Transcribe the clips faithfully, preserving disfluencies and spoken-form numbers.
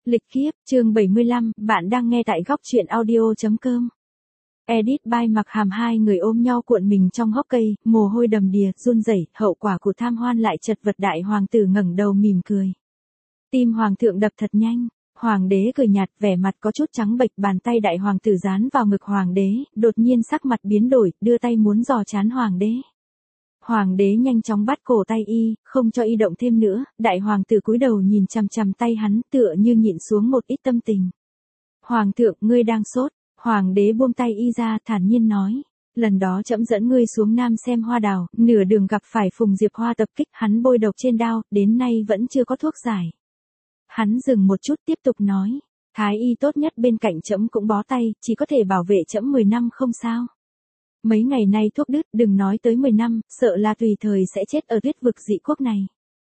Lịch kiếp, chương bảy mươi lăm, bạn đang nghe tại góc truyện audio.com. Edit by Mặc Hàm. Hai người ôm nhau cuộn mình trong hốc cây, mồ hôi đầm đìa, run rẩy, hậu quả của tham hoan lại chật vật. Đại hoàng tử ngẩng đầu mỉm cười. Tim hoàng thượng đập thật nhanh, hoàng đế cười nhạt, vẻ mặt có chút trắng bệch, bàn tay đại hoàng tử dán vào ngực hoàng đế, đột nhiên sắc mặt biến đổi, đưa tay muốn dò trán hoàng đế. Hoàng đế nhanh chóng bắt cổ tay y, không cho y động thêm nữa, đại hoàng tử cúi đầu nhìn chằm chằm tay hắn, tựa như nhịn xuống một ít tâm tình. Hoàng thượng, ngươi đang sốt. Hoàng đế buông tay y ra, thản nhiên nói. Lần đó trẫm dẫn ngươi xuống Nam xem hoa đào, nửa đường gặp phải Phùng Diệp Hoa tập kích, hắn bôi độc trên đao, đến nay vẫn chưa có thuốc giải. Hắn dừng một chút tiếp tục nói. Thái y tốt nhất bên cạnh trẫm cũng bó tay, chỉ có thể bảo vệ trẫm mười năm không sao. Mấy ngày nay thuốc đứt, đừng nói tới mười năm, sợ là tùy thời sẽ chết ở tuyết vực dị quốc này.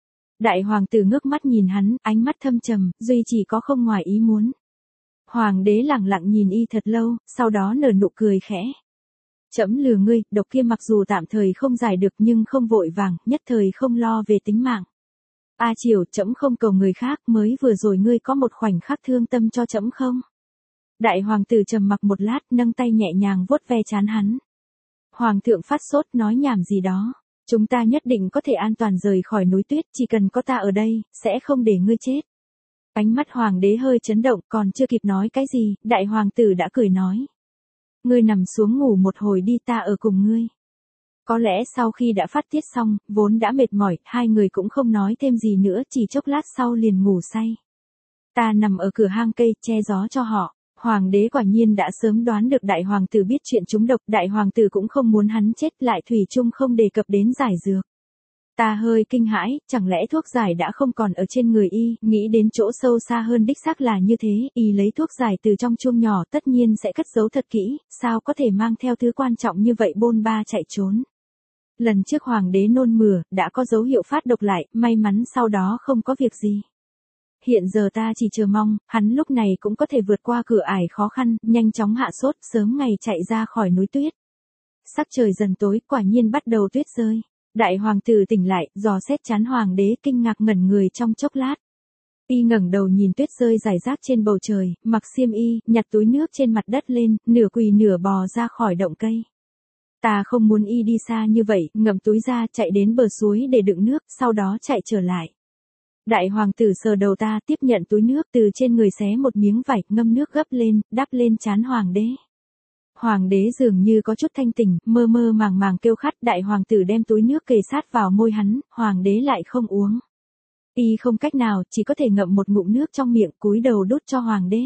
Đại hoàng tử ngước mắt nhìn hắn, ánh mắt thâm trầm, duy chỉ có không ngoài ý muốn. Hoàng đế lẳng lặng nhìn y thật lâu, sau đó nở nụ cười khẽ. Trẫm lừa ngươi, độc kia mặc dù tạm thời không giải được nhưng không vội vàng, nhất thời không lo về tính mạng. A Triều, trẫm không cầu người khác, mới vừa rồi ngươi có một khoảnh khắc thương tâm cho trẫm không? Đại hoàng tử trầm mặc một lát, nâng tay nhẹ nhàng vuốt ve trán hắn. Hoàng thượng phát sốt, nói nhảm gì đó. Chúng ta nhất định có thể an toàn rời khỏi núi tuyết, chỉ cần có ta ở đây, sẽ không để ngươi chết. Ánh mắt hoàng đế hơi chấn động, còn chưa kịp nói cái gì, đại hoàng tử đã cười nói. Ngươi nằm xuống ngủ một hồi đi, ta ở cùng ngươi. Có lẽ sau khi đã phát tiết xong, vốn đã mệt mỏi, hai người cũng không nói thêm gì nữa, chỉ chốc lát sau liền ngủ say. Ta nằm ở cửa hang cây, che gió cho họ. Hoàng đế quả nhiên đã sớm đoán được đại hoàng tử biết chuyện trúng độc, đại hoàng tử cũng không muốn hắn chết, lại thủy chung không đề cập đến giải dược. Ta hơi kinh hãi, chẳng lẽ thuốc giải đã không còn ở trên người y, nghĩ đến chỗ sâu xa hơn đích xác là như thế, y lấy thuốc giải từ trong chuông nhỏ tất nhiên sẽ cất giấu thật kỹ, sao có thể mang theo thứ quan trọng như vậy bôn ba chạy trốn. Lần trước hoàng đế nôn mửa, đã có dấu hiệu phát độc lại, may mắn sau đó không có việc gì. Hiện giờ ta chỉ chờ mong, hắn lúc này cũng có thể vượt qua cửa ải khó khăn, nhanh chóng hạ sốt, sớm ngày chạy ra khỏi núi tuyết. Sắc trời dần tối, quả nhiên bắt đầu tuyết rơi. Đại hoàng tử tỉnh lại, dò xét trán hoàng đế, kinh ngạc ngẩn người trong chốc lát. Y ngẩng đầu nhìn tuyết rơi rải rác trên bầu trời, mặc xiêm y, nhặt túi nước trên mặt đất lên, nửa quỳ nửa bò ra khỏi động cây. Ta không muốn y đi xa như vậy, ngậm túi ra, chạy đến bờ suối để đựng nước, sau đó chạy trở lại. Đại hoàng tử sờ đầu ta, tiếp nhận túi nước, từ trên người xé một miếng vải, ngâm nước gấp lên, đắp lên trán hoàng đế. Hoàng đế dường như có chút thanh tỉnh, mơ mơ màng màng kêu khát, đại hoàng tử đem túi nước kề sát vào môi hắn, hoàng đế lại không uống. Y không cách nào, chỉ có thể ngậm một ngụm nước trong miệng, cúi đầu đút cho hoàng đế.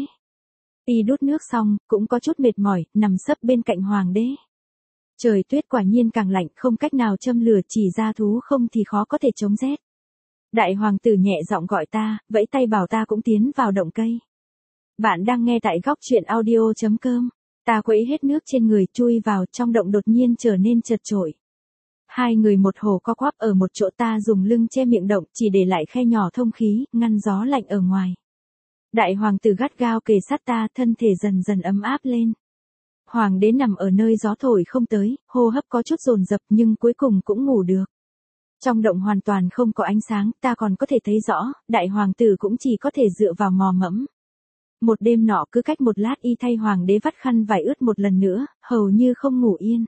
Y đút nước xong, cũng có chút mệt mỏi, nằm sấp bên cạnh hoàng đế. Trời tuyết quả nhiên càng lạnh, không cách nào châm lửa, chỉ ra thú không thì khó có thể chống rét. Đại hoàng tử nhẹ giọng gọi ta, vẫy tay bảo ta cũng tiến vào động cây. Bạn đang nghe tại góc truyện audio.com. Ta quẫy hết nước trên người, chui vào, trong động đột nhiên trở nên chật chội. Hai người một hồ co quắp ở một chỗ, ta dùng lưng che miệng động, chỉ để lại khe nhỏ thông khí, ngăn gió lạnh ở ngoài. Đại hoàng tử gắt gao kề sát ta, thân thể dần dần ấm áp lên. Hoàng đế nằm ở nơi gió thổi không tới, hô hấp có chút dồn dập nhưng cuối cùng cũng ngủ được. Trong động hoàn toàn không có ánh sáng, ta còn có thể thấy rõ, đại hoàng tử cũng chỉ có thể dựa vào mò mẫm. Một đêm nọ cứ cách một lát y thay hoàng đế vắt khăn vải ướt một lần nữa, hầu như không ngủ yên.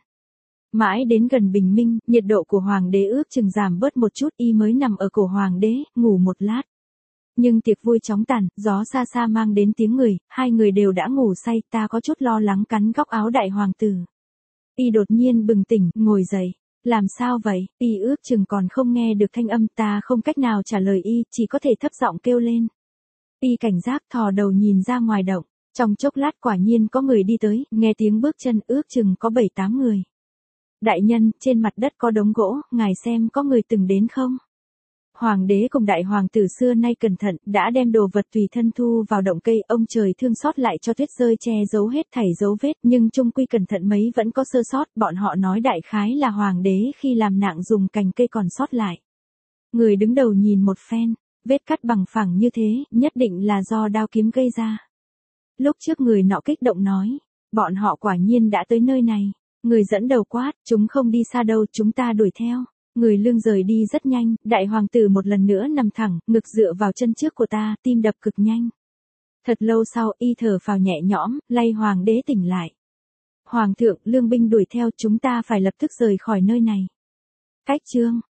Mãi đến gần bình minh, nhiệt độ của hoàng đế ước chừng giảm bớt một chút, y mới nằm ở cổ hoàng đế, ngủ một lát. Nhưng tiệc vui chóng tàn, gió xa xa mang đến tiếng người, hai người đều đã ngủ say, ta có chút lo lắng cắn góc áo đại hoàng tử. Y đột nhiên bừng tỉnh, ngồi dậy. Làm sao vậy? Y ước chừng còn không nghe được thanh âm, ta không cách nào trả lời y, chỉ có thể thấp giọng kêu lên. Y cảnh giác thò đầu nhìn ra ngoài động, trong chốc lát quả nhiên có người đi tới, nghe tiếng bước chân, ước chừng có bảy tám người. Đại nhân, trên mặt đất có đống gỗ, ngài xem có người từng đến không? Hoàng đế cùng đại hoàng tử xưa nay cẩn thận, đã đem đồ vật tùy thân thu vào động cây, ông trời thương xót lại cho tuyết rơi che giấu hết thảy dấu vết, nhưng chung quy cẩn thận mấy vẫn có sơ sót, bọn họ nói đại khái là hoàng đế khi làm nạng dùng cành cây còn sót lại. Người đứng đầu nhìn một phen, vết cắt bằng phẳng như thế, nhất định là do đao kiếm gây ra. Lúc trước người nọ kích động nói, bọn họ quả nhiên đã tới nơi này. Người dẫn đầu quát, chúng không đi xa đâu, chúng ta đuổi theo. Người lương rời đi rất nhanh, đại hoàng tử một lần nữa nằm thẳng, ngực dựa vào chân trước của ta, tim đập cực nhanh. Thật lâu sau, y thở phào nhẹ nhõm, lay hoàng đế tỉnh lại. Hoàng thượng, lương binh đuổi theo, chúng ta phải lập tức rời khỏi nơi này. Cách chương